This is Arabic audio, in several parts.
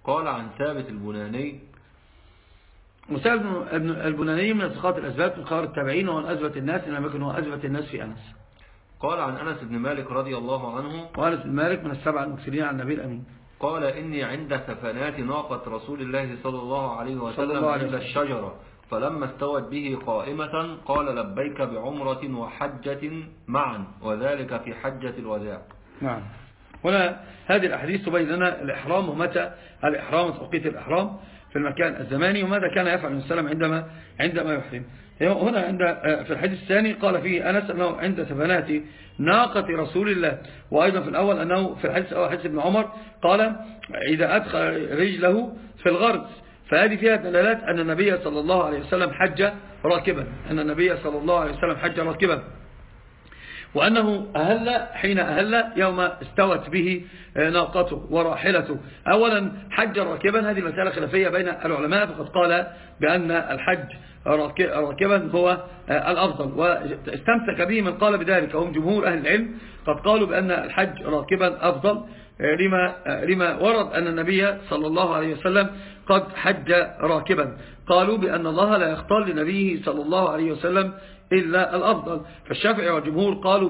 قال عن ثابت البناني. وثابت البناني من الثقات الأثبات من خيار التابعين، وهو أثبت الناس إن لم يكن هو أثبت الناس في أنس. قال عن أنس بن مالك رضي الله عنه، وأنس بن مالك من السبع المكثرين عن النبي الأمين، قال إني عند سفنات ناقة رسول الله صلى الله عليه وسلم عند الشجرة، فلما استوت به قائمة قال لبيك بعمرة وحجة معا، وذلك في حجة الوداع. نعم. هنا هذه الأحاديث تبين لنا الإحرام ومتى الإحرام وتوقيت الإحرام في المكان الزماني، وماذا كان يفعل النبي صلى الله عليه وسلم عندما يحرم. هنا في الحديث الثاني قال فيه أنس أنه عند سفنات ناقة رسول الله، وأيضا في الأول أنه في الحديث الأول حديث ابن عمر قال إذا أدخل رجله في الغرز، فهذه فيها دلالات أن النبي صلى الله عليه وسلم حج راكبا، أن النبي صلى الله عليه وسلم حج راكبا، وأنه أهل حين أهل يوم استوت به ناقته وراحلته. أولا حج راكبا، هذه مسألة خلافية بين العلماء، فقد قال بأن الحج راكبا هو الأفضل، واستمسك به من قال بذلك هم جمهور أهل العلم، قد قالوا بأن الحج راكبا أفضل لما ورد أن النبي صلى الله عليه وسلم قد حج راكبا. قالوا بأن الله لا يختار لنبيه صلى الله عليه وسلم إلا الأفضل، فالشافعي والجمهور قالوا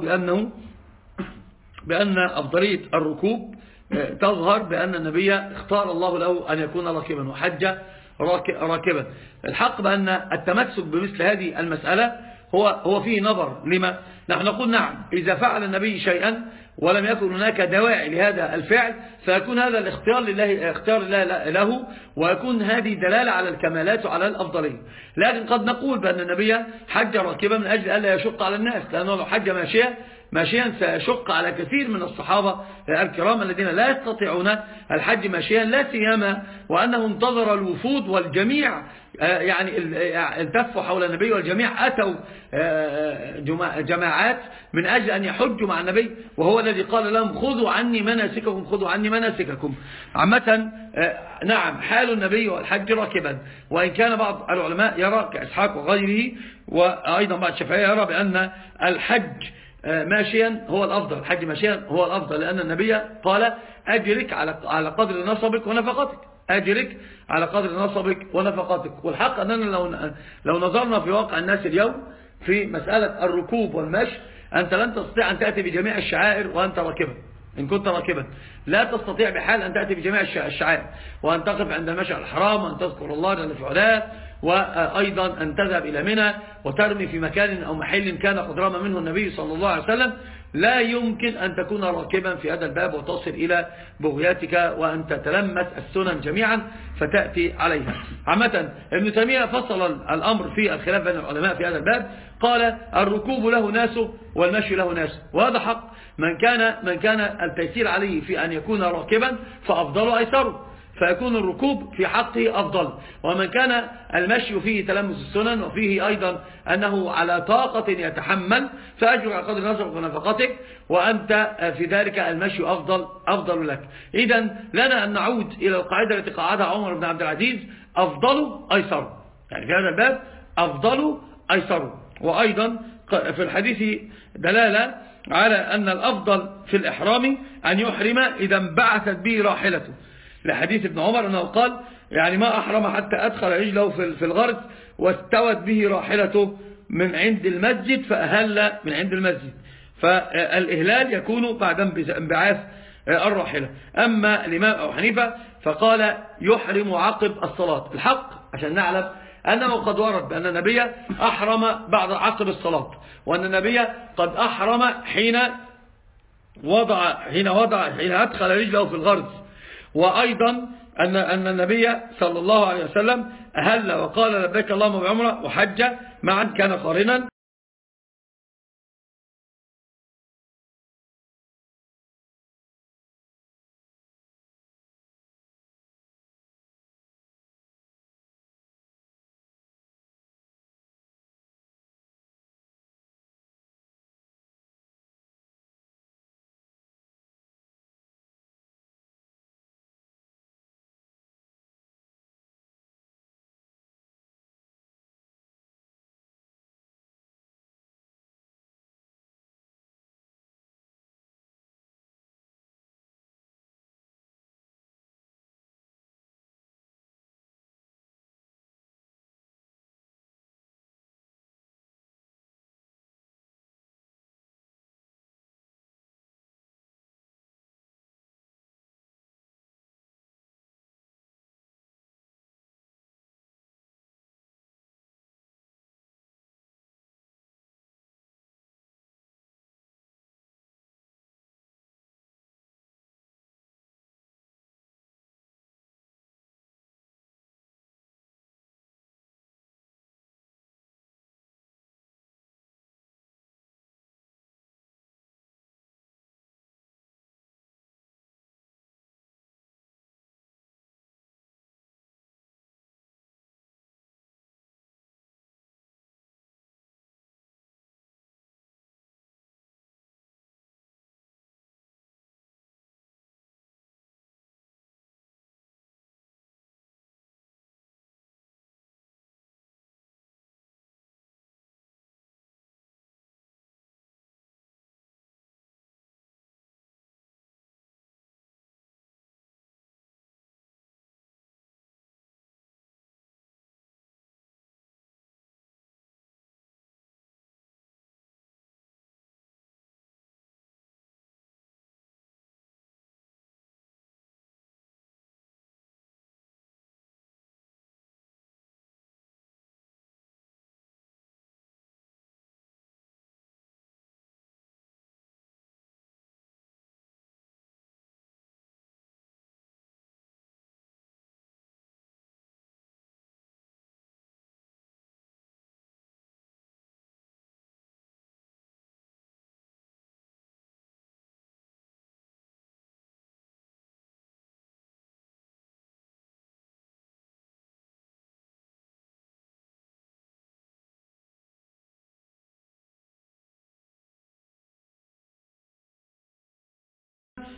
بأن أفضلية الركوب تظهر بأن النبي اختار الله له أن يكون راكبا وحج راكبا. الحق بأن التمسك بمثل هذه المسألة هو فيه نظر. لما؟ نحن نقول نعم، إذا فعل النبي شيئا ولم يكن هناك دواعي لهذا الفعل فيكون هذا الاختيار لله له، ويكون هذه دلالة على الكمالات وعلى الأفضلية. لكن قد نقول بأن النبي حج راكبا من أجل ألا يشق على الناس، لأنه لو حج ماشيا سيشق على كثير من الصحابة الكرام الذين لا يستطيعون الحج ماشيا، لا سيما وأنه انتظر الوفود والجميع يعني التفوا حول النبي، والجميع أتوا جماعات من أجل أن يحجوا مع النبي، وهو الذي قال لهم خذوا عني مناسككم خذوا عني مناسككم. عامة نعم حال النبي والحج راكبا، وإن كان بعض العلماء يرى كإسحاق وغيره وأيضا بعض الشافعية يرى بأن الحج ماشيا هو الأفضل، الحج ماشيا هو الأفضل، لأن النبي قال أجرك على قدر نصبك ونفقتك، أجرك على قدر نصبك ونفقتك. والحق أننا لو نظرنا في واقع الناس اليوم في مسألة الركوب والمشي، أنت لن تستطيع أن تأتي بجميع الشعائر وأنت راكبا. إن كنت راكبا لا تستطيع بحال أن تأتي بجميع الشعائر، وأن تقف عند المشعر الحرام، وأن تذكر الله جل في علاه، وأيضا أن تذهب إلى منى وترمي في مكان أو محل كان قد رمى منه النبي صلى الله عليه وسلم. لا يمكن أن تكون راكبا في هذا الباب وتصل إلى بغياتك وأن تتلمس السنن جميعا فتأتي عليها. عامة ابن تيمية فصل الأمر في الخلاف بين العلماء في هذا الباب، قال الركوب له ناسه والمشي له ناسه، وهذا حق. من كان التيسير عليه في أن يكون راكبا فأفضل أيسره، فيكون الركوب في حقه أفضل. ومن كان المشي فيه تلمس السنن وفيه أيضا أنه على طاقة يتحمل فأجر على قدر نصرك ونفقتك، وأنت في ذلك المشي أفضل لك. إذن لنا أن نعود إلى القاعدة التي قاعدها عمر بن عبد العزيز، أفضل أيسر، يعني في هذا الباب أفضل أيسر. وأيضا في الحديث دلالة على أن الأفضل في الإحرام أن يحرم إذا انبعثت به راحلته، لحديث ابن عمر أنه قال يعني ما أحرم حتى أدخل رجله في الغرز واستوت به راحلته من عند المسجد فأهل من عند المسجد. فالإهلال يكون بعد انبعاث الراحلة. أما الإمام أبو حنيفة فقال يحرم عقب الصلاة. الحق عشان نعلم أنه قد ورد بأن النبي أحرم بعد عقب الصلاة، وأن النبي قد أحرم حين أدخل رجله في الغرز، وأيضا أن النبي صلى الله عليه وسلم أهل وقال لبيك اللهم بعمرة وحج معا كان قارنا.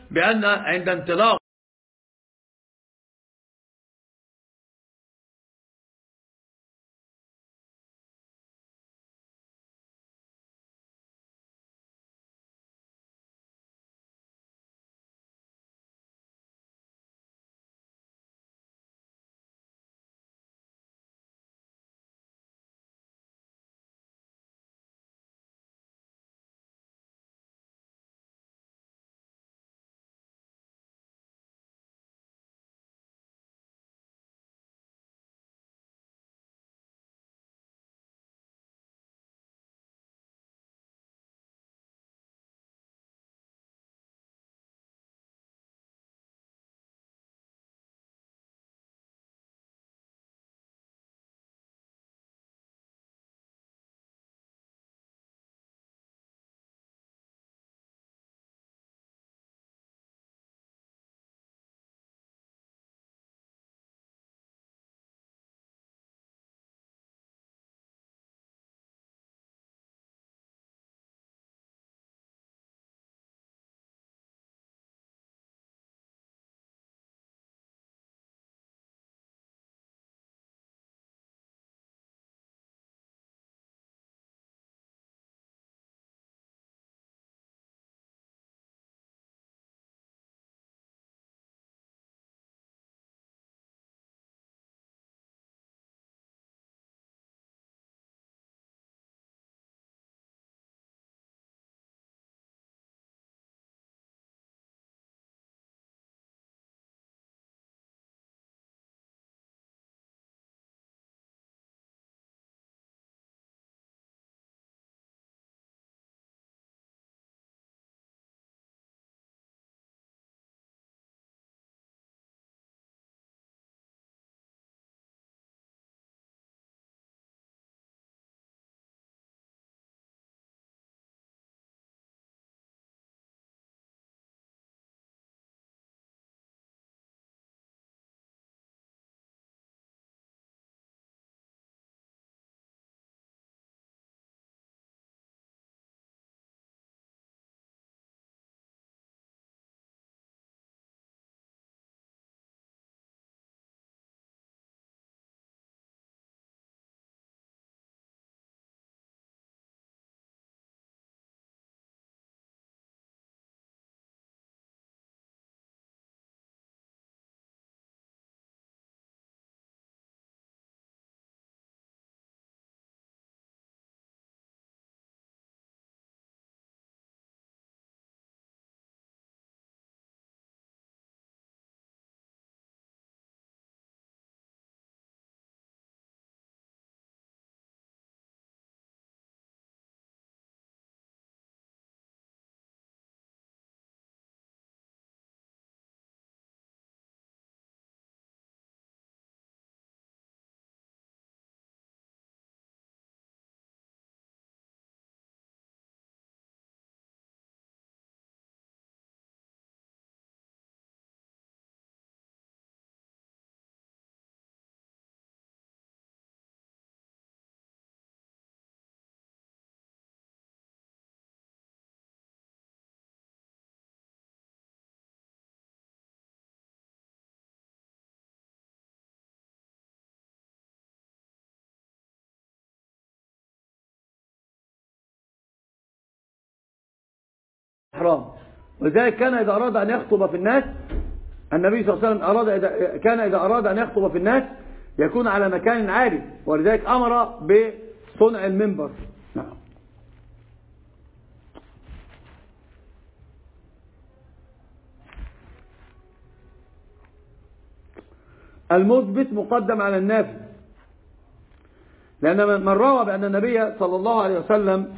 بأن عند انطلاق حرام. ولذلك كان إذا أراد أن يخطب في الناس النبي صلى الله عليه وسلم كان إذا أراد أن يخطب في الناس يكون على مكان عالي، ولذلك أمر بصنع المنبر. نعم. المثبت مقدم على النافي، لأن من روى بأن النبي صلى الله عليه وسلم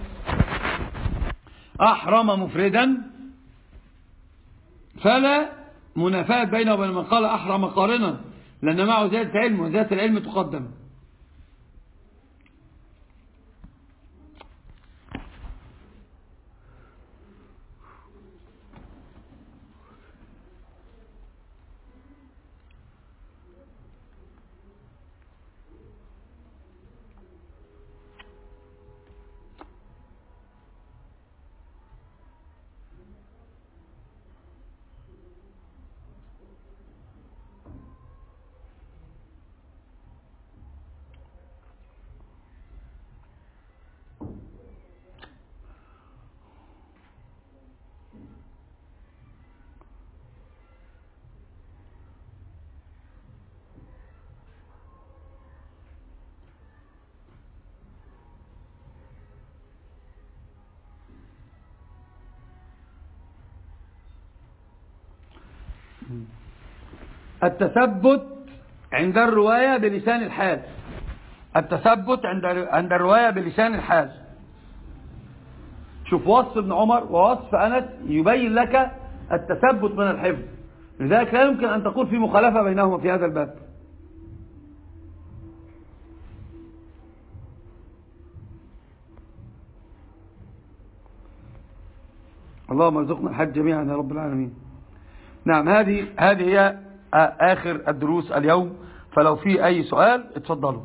أحرم مفردا فلا منافاة بينه وبين من قال أحرم قارنا، لأن معه زيادة علم، وزيادة العلم تقدم. التثبت عند الرواية بلسان الحال. التثبت عند الرواية بلسان الحال. شوف وصف ابن عمر ووصف أنس يبين لك التثبت من الحفظ، لذلك لا يمكن أن تقول في مخالفة بينهما في هذا الباب. اللهم ارزقنا الحج جميعا يا رب العالمين. نعم، هذه هي آخر الدروس اليوم، فلو في أي سؤال اتفضلوا.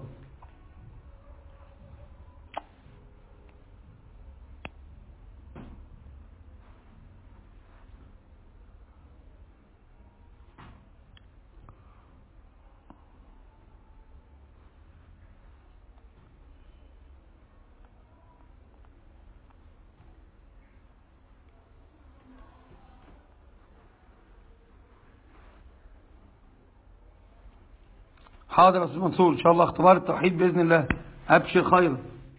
حاضر يا أستاذ منصور، إن شاء الله اختبار التوحيد بإذن الله، أبشر خيرا.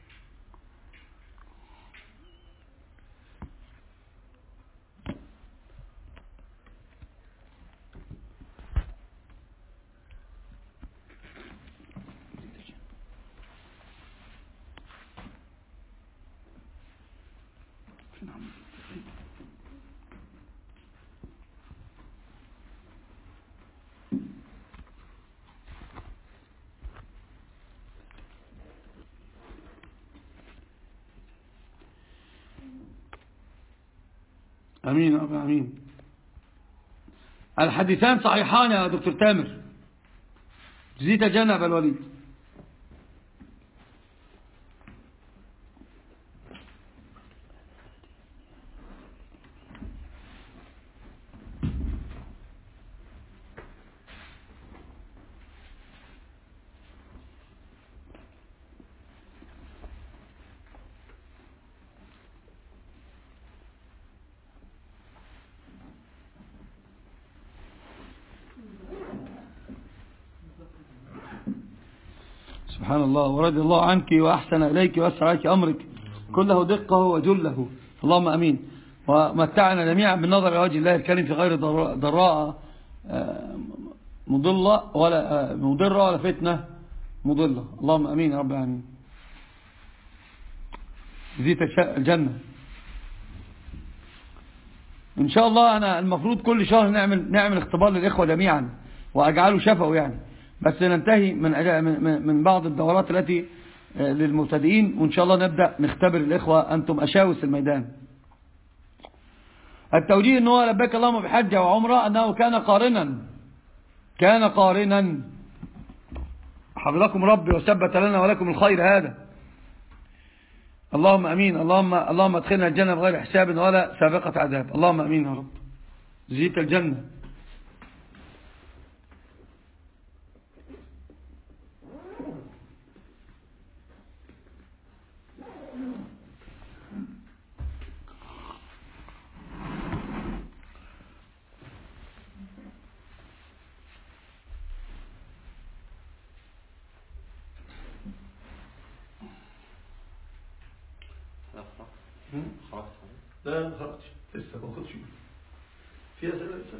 أمين أبا أمين. الحديثان صحيحان يا دكتور تامر، زيت جنب الوليد. سبحان الله، ورضي الله عنك وأحسن إليك وأسرع عليك أمرك كله دقه وجله، اللهم أمين. ومتعنا جميعا بالنظر إلى وجه الله الكريم في غير ضراء مضرة ولا فتنة مضلة، اللهم أمين يا رب العالمين. زيت الجنة إن شاء الله. أنا المفروض كل شهر نعمل اختبار للإخوة جميعا وأجعله شفوي يعني، بس ننتهي من بعض الدورات التي للمبتدئين، وإن شاء الله نبدأ نختبر الإخوة. أنتم أشاوس الميدان. التوجيه أنه لبيك اللهم بحجة وعمرة أنه كان قارنا حفظكم ربي وثبت لنا ولكم الخير هذا، اللهم أمين. اللهم ادخلنا الجنة بغير حساب ولا سابقة عذاب، اللهم أمين يا رب. زيت الجنة. خلاص لا ما خرجتش لسه، ما خدش في أسئلة لسه.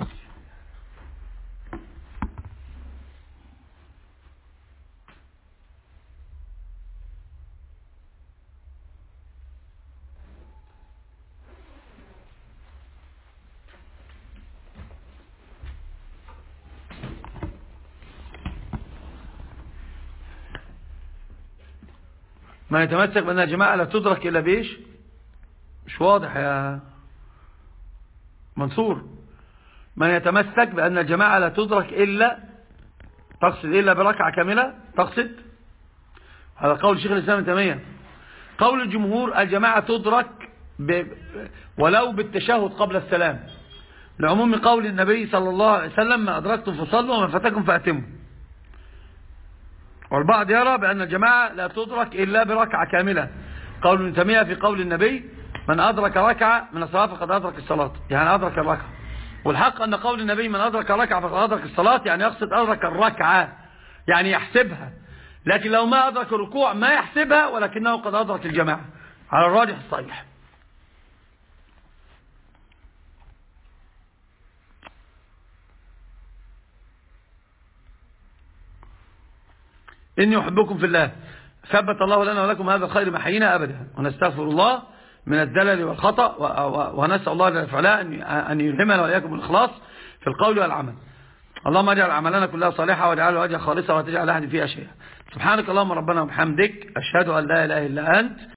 ما يتمسك بأن الجماعة لا تدرك إلا بإيش؟ مش واضح يا منصور. من يتمسك بأن الجماعة لا تدرك إلا، تقصد إلا بركعة كاملة؟ تقصد هذا قول شيخ الإسلام ابن تيمية. قول الجمهور الجماعة تدرك ولو بالتشهد قبل السلام، لعموم قول النبي صلى الله عليه وسلم ما أدركتم فصلوا وما فاتكم فأتموا. والبعض يرى بأن الجماعة لا تدرك إلا بركعة كاملة، قول ابن تيمية في قول النبي من أدرك ركعة من الصلاة فقد أدرك الصلاة، يعني أدرك الركعة. والحق أن قول النبي من أدرك ركعة فقد أدرك الصلاة يعني يقصد أدرك الركعة، يعني يحسبها، لكن لو ما أدرك الركوع ما يحسبها، ولكنه قد أدرك الجماعة على الراجح الصحيح. إني أحبكم في الله. ثبت الله لنا ولكم هذا الخير ما حيينا أبدا، ونستغفر الله من الزلل والخطأ، ونسأل الله جل وعلا أن يلهمنا وإياكم الإخلاص في القول والعمل. اللهم اجعل أعمالنا كلها صالحة، واجعل وجهك خالصا، وتجعل أحد فيها شيئا. سبحانك اللهم ربنا وبحمدك، أشهد أن لا إله إلا أنت،